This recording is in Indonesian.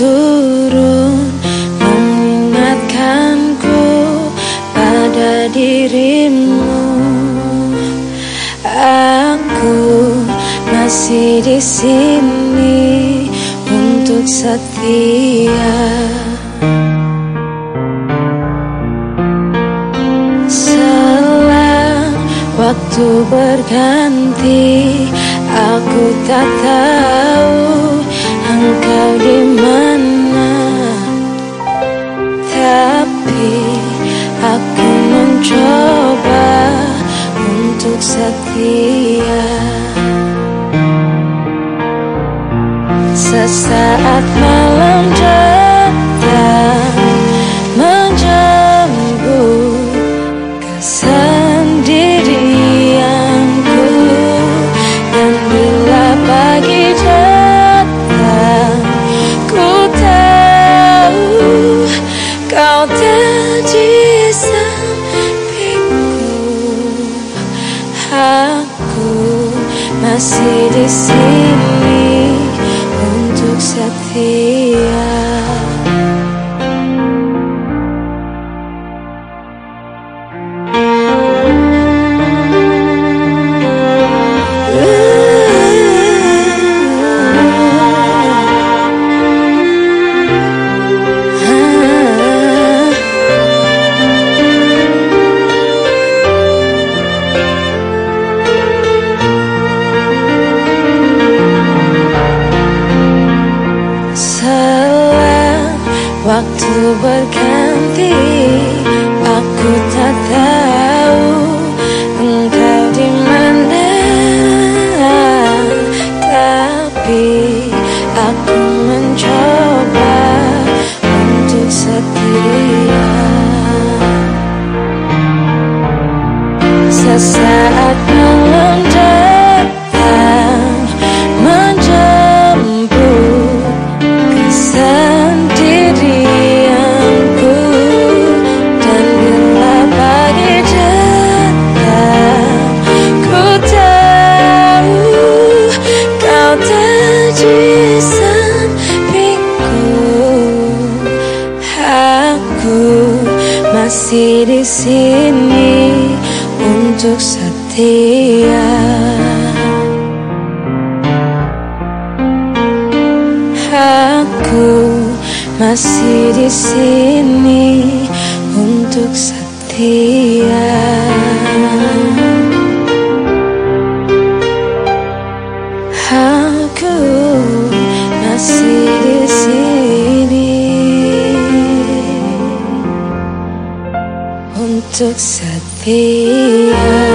turun mengingatkanku pada dirimu. Aku masih di sini untuk setia. Selang waktu berganti, aku tak tahu engkau di mana, tapi aku mencoba untuk setia. Sesaat malam datang menjemput kesendirianku, dan bila pagi datang, ku tahu kau tak di sampingku. Aku masih di sini untuk setia. Waktu berganti, aku tak tahu engkau di mana, tapi aku mencoba untuk setia. Sesaat malam datang menjemput kesendirianku, dan bila pagi datang, ku tahu kau tak di sampingku. Aku masih di sini untuk setia. Aku masih di sini untuk setia. Aku masih di sini untuk setia.